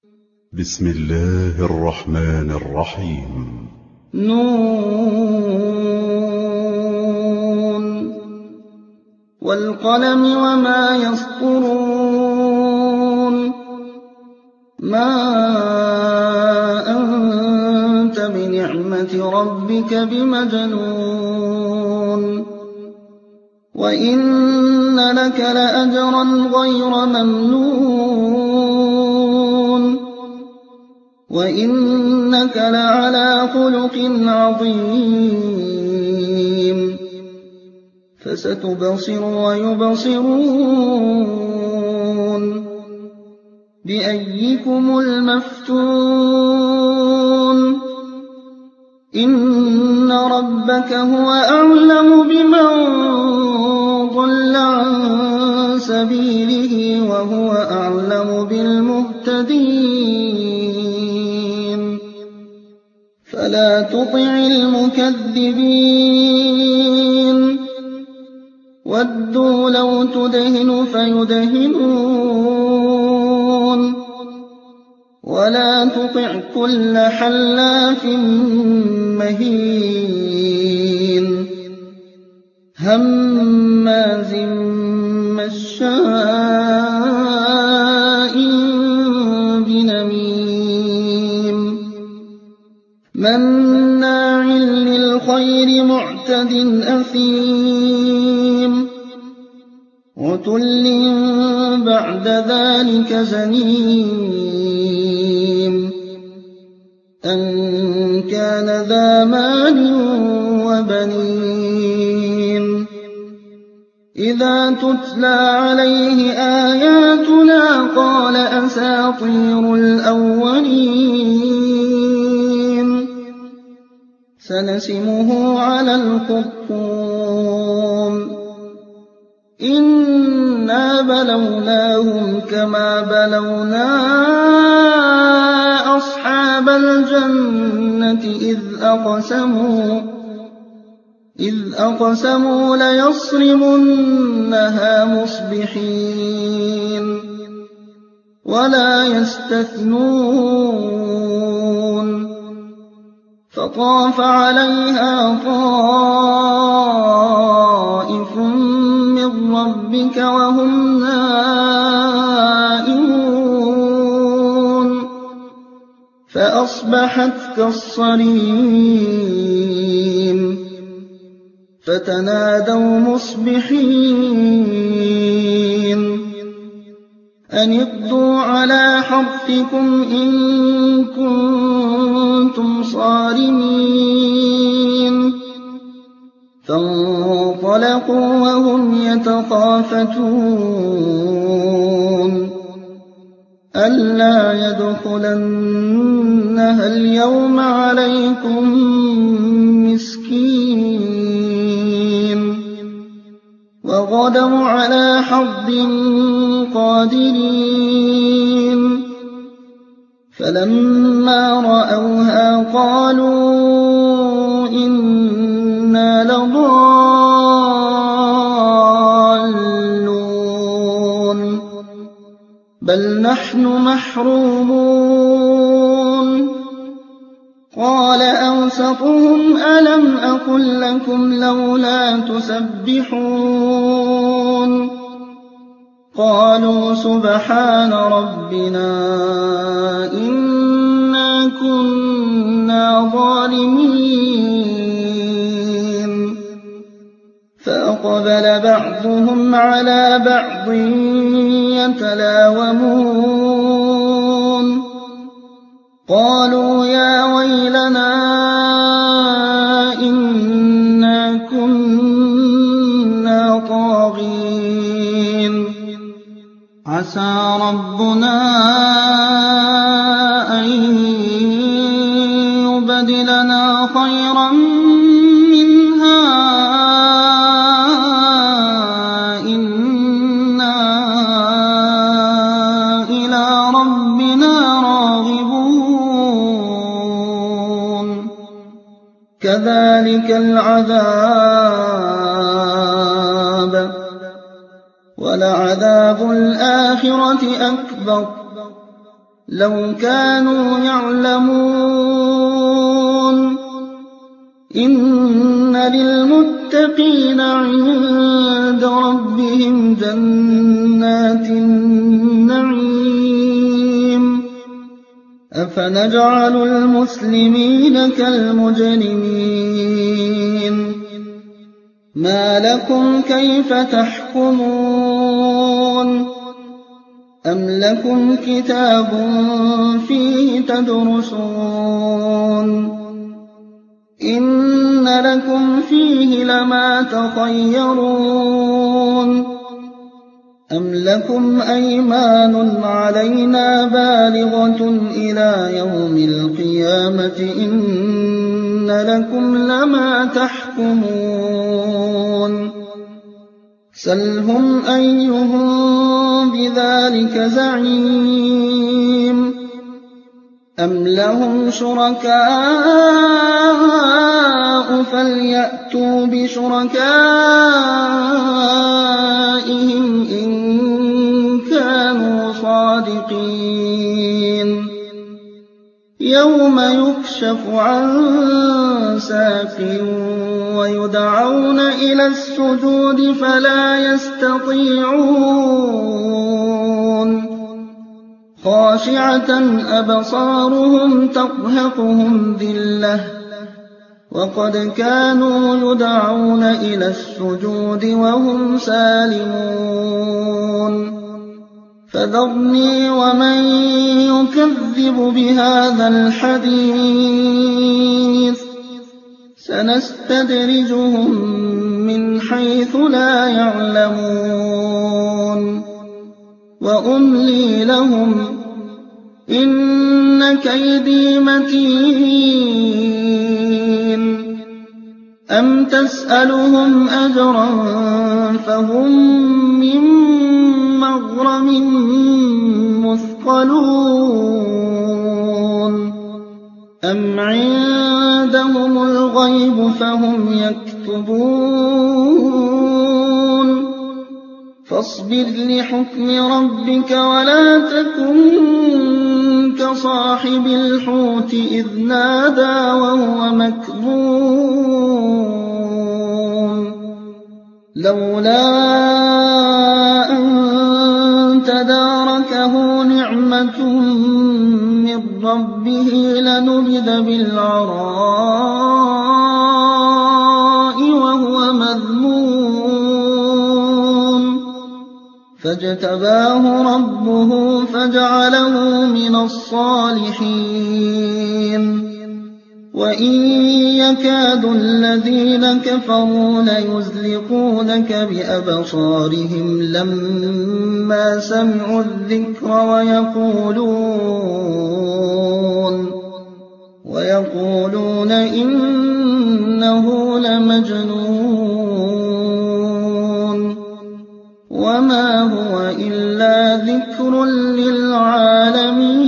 بسم الله الرحمن الرحيم. نون والقلم وما يسطرون ما أنت بنعمة ربك بمجنون وإن لك لأجرا غير ممنون وإنك لعلى خلق عظيم فستبصر ويبصرون بأيكم المفتون إن ربك هو أعلم بمن ضل عن سبيله وهو أعلم بالمهتدين فلا تطع المكذبين ودوا لو تدهن فيدهنون ولا تطع كل حلاف مهين هماز مشاء بنميم مناع للخير معتد أثيم عتل بعد ذلك زنيم أن كان ذا مال وبنين إذا تتلى عليه آياتنا قال أساطير الأولين سنسمه على الخرطوم إنا بلوناهم كما بلونا أصحاب الجنة إذ أقسموا ليصرمنها مصبحين ولا يستثنون فطاف عليها طائف من ربك وهم نائمون فأصبحت كالصريم فتنادوا مصبحين أن اغدوا على حرثكم إن كنتم صارمين فانطلقوا وهم يتخافتون ألا يدخلنها اليوم عليكم مسكين وغدوا على حرد قادرين فلما رأوها قالوا إنا لضالون بل نحن محرومون قال أوسطهم ألم أقل لكم لولا تسبحون قالوا سبحان ربنا إنا كنا ظالمين فأقبل بعضهم على بعض يتلاومون قالوا يا ويلنا إنا كنا طاغين عسى ربنا أن يبدلنا خيرا منها إنا إلى ربنا راغبون كذلك العذاب ولعذاب الآخرة أكبر لَوْ كَانُوا يَعْلَمُونَ إِنَّ لِلْمُتَّقِينَ عِندَ رَبِّهِمْ جَنَّاتِ النَّعِيمِ أَفَنَجْعَلُ الْمُسْلِمِينَ كَالْمُجْرِمِينَ مَا لَكُمْ كَيْفَ تَحْكُمُونَ أَمْ لَكُمْ كِتَابٌ فِيهِ تَدْرُسُونَ إِنَّ لَكُمْ فِيهِ لَمَا تَخَيَّرُونَ أَمْ لَكُمْ أَيْمَانٌ عَلَيْنَا بَالِغَةٌ إِلَىٰ يَوْمِ الْقِيَامَةِ إِنَّ لَكُمْ لَمَا تَحْكُمُونَ سَلْهُمْ أَيُّهُم بِذَٰلِكَ زَعِيمٌ أَمْ لَهُمْ شُرَكَاءُ فَلْيَأْتُوا بِشُرَكَائِهِمْ إِن كَانُوا صَادِقِينَ يَوْمَ يُكْشَفُ عَن سَاقٍ وَيُدْعَوْنَ إِلَى السُّجُودِ فَلَا يَسْتَطِيعُونَ خَاشِعَةً أَبْصَارُهُمْ تَرْهَقُهُمْ ذِلَّةٌ وَقَدْ كَانُوا يُدْعَوْنَ إِلَى السُّجُودِ وَهُمْ سَالِمُونَ فَذَرْنِي وَمَن يُكَذِّبُ بِهَٰذَا الْحَدِيثِ سَنَسْتَدْرِجُهُم مِّنْ حَيْثُ لَا يَعْلَمُونَ وَأُمْلِي لَهُمْ إِنَّ كَيْدِي مَتِينٌ أَمْ تَسْأَلُهُمْ أَجْرًا فَهُم مِّن مَّغْرَمٍ مُّثْقَلُونَ أَمْ عِندَهُمُ الْغَيْبُ فَهُمْ يَكْتُبُونَ فَاصْبِرْ لِحُكْمِ رَبِّكَ وَلَا تَكُن كَصَاحِبِ الْحُوتِ إِذْ نَادَىٰ وَهُوَ مَكْظُومٌ لَّوْلَا أَن تَدَارَكَهُ نِعْمَةٌ مِّن رَّبِّهِ لَنُبِذَ بِالْعَرَاءِ وَهُوَ مَذْمُومٌ فَاجْتَبَاهُ رَبُّهُ فَجَعَلَهُ مِنَ الصَّالِحِينَ وَإِن يَكَادُ الَّذِينَ كَفَرُوا لَيُزْلِقُونَكَ بِأَبْصَارِهِمْ لَمَّا سَمِعُوا الذِّكْرَ وَيَقُولُونَ إِنَّهُ لَمَجْنُونٌ وَمَا هُوَ إِلَّا ذِكْرٌ لِّلْعَالَمِينَ